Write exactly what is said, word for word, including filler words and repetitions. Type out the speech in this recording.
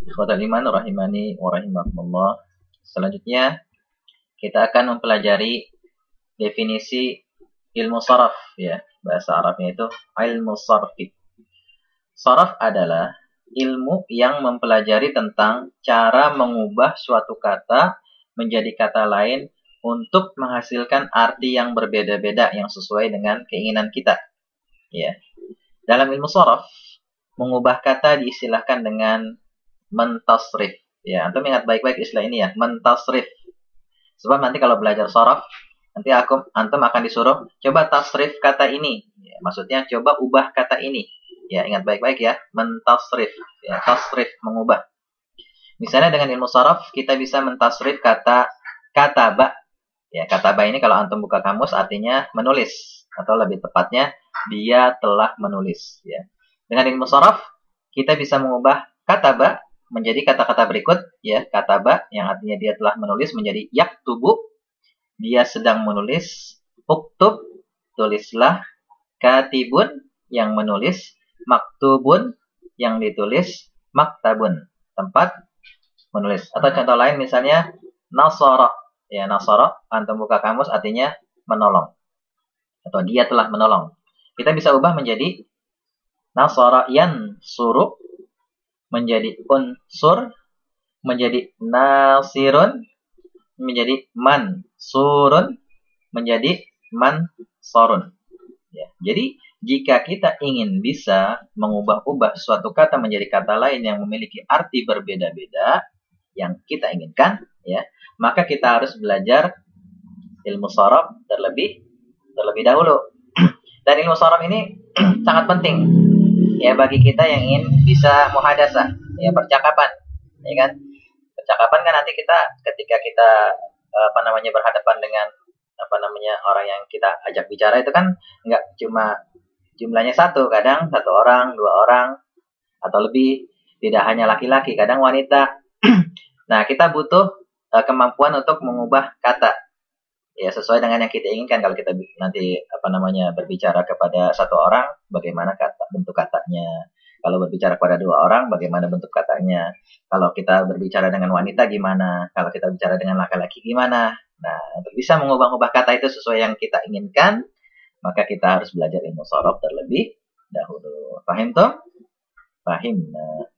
Ikhwatal iman rahimani wa rahimakumullah. Selanjutnya kita akan mempelajari definisi ilmu saraf ya. Bahasa Arabnya itu ilmu sarfi. Saraf adalah ilmu yang mempelajari tentang cara mengubah suatu kata menjadi kata lain untuk menghasilkan arti yang berbeda-beda yang sesuai dengan keinginan kita. Ya. Dalam ilmu saraf, mengubah kata diistilahkan dengan mentasrif. Ya, antum ingat baik-baik istilah ini ya, mentasrif. Sebab nanti kalau belajar saraf, nanti aku antum akan disuruh coba tasrif kata ini. Ya, maksudnya coba ubah kata ini. Ya, ingat baik-baik ya, mentasrif. Ya, tasrif mengubah. Misalnya dengan ilmu saraf kita bisa mentasrif kata kataba. Ya, kataba ini kalau antum buka kamus artinya menulis atau lebih tepatnya dia telah menulis. Ya. Dengan ilmu saraf kita bisa mengubah kataba menjadi kata-kata berikut, ya, kataba yang artinya dia telah menulis menjadi yaktubu, dia sedang menulis, uktub, tulislah, katibun yang menulis, maktubun yang ditulis, maktabun tempat menulis. Atau contoh lain misalnya nasara, ya, nasara antum buka kamus artinya menolong atau dia telah menolong. Kita bisa ubah menjadi nasara yansuru menjadi unsur, menjadi nasirun, menjadi mansurun, menjadi mansorun. Ya. Jadi, jika kita ingin bisa mengubah-ubah suatu kata menjadi kata lain yang memiliki arti berbeda-beda yang kita inginkan, ya, maka kita harus belajar ilmu saraf terlebih terlebih dahulu. Dan ilmu saraf ini sangat penting. Ya, bagi kita yang ingin bisa muhadasah, ya, percakapan, ya kan? Percakapan kan nanti kita ketika kita apa namanya berhadapan dengan apa namanya orang yang kita ajak bicara itu kan nggak cuma jumlahnya satu, kadang satu orang, dua orang atau lebih, tidak hanya laki-laki, kadang wanita. Nah, kita butuh uh, kemampuan untuk mengubah kata. Ya, sesuai dengan yang kita inginkan. Kalau kita nanti apa namanya berbicara kepada satu orang, bagaimana kata bentuk katanya. Kalau berbicara kepada dua orang, bagaimana bentuk katanya. Kalau kita berbicara dengan wanita gimana? Kalau kita bicara dengan laki-laki gimana? Nah, untuk bisa mengubah-ubah kata itu sesuai yang kita inginkan, maka kita harus belajar ilmu saraf terlebih dahulu. Paham toh? Paham. Nah,